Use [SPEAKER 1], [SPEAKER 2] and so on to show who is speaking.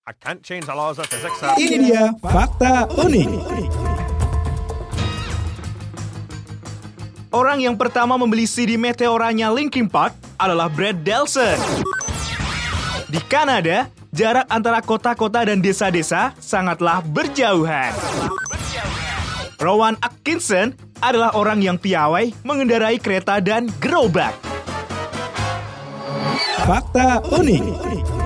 [SPEAKER 1] I can't change the laws of physics.
[SPEAKER 2] Ini dia fakta unik.
[SPEAKER 3] Orang yang pertama membeli CD Meteoranya Linkin Park adalah Brad Delson. Di Kanada, jarak antara kota-kota dan desa-desa sangatlah berjauhan. Rowan Atkinson adalah orang yang piawai mengendarai kereta dan gerobak.
[SPEAKER 2] Fakta unik.